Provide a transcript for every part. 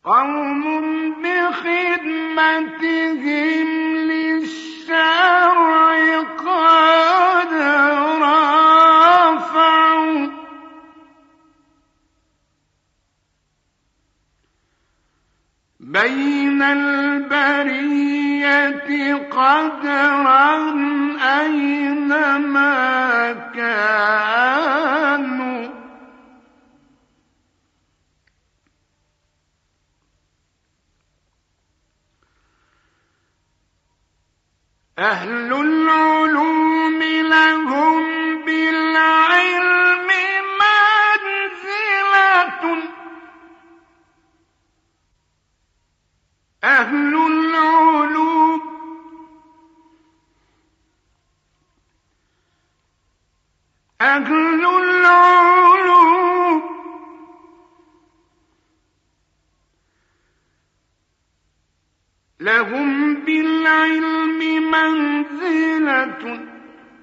قوم بخدمتهم للشرع قد رافعوا بين البرية قدرا أينما كانوا أهل العلوم لهم بالعلم منزلة أهل العلوم لهم بالعلم منزلة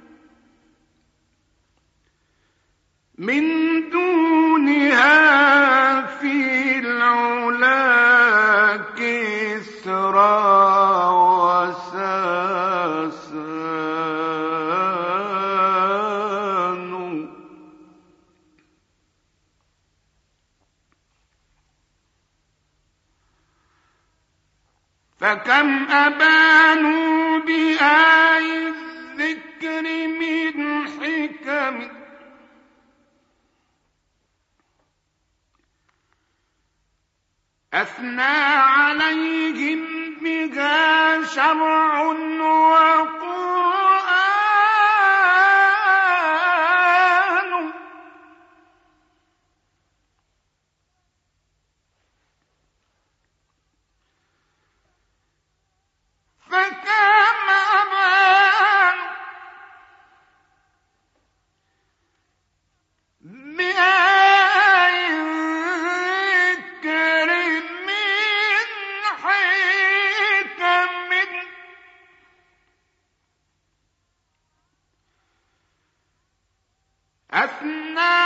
من دونها في العلا كسرى وساسان فكم أبانوا بآي الذكر من حكم أثنى عليهم بها شرع وقرآن فكم أبانوا بآي الذكر من حكم أثنى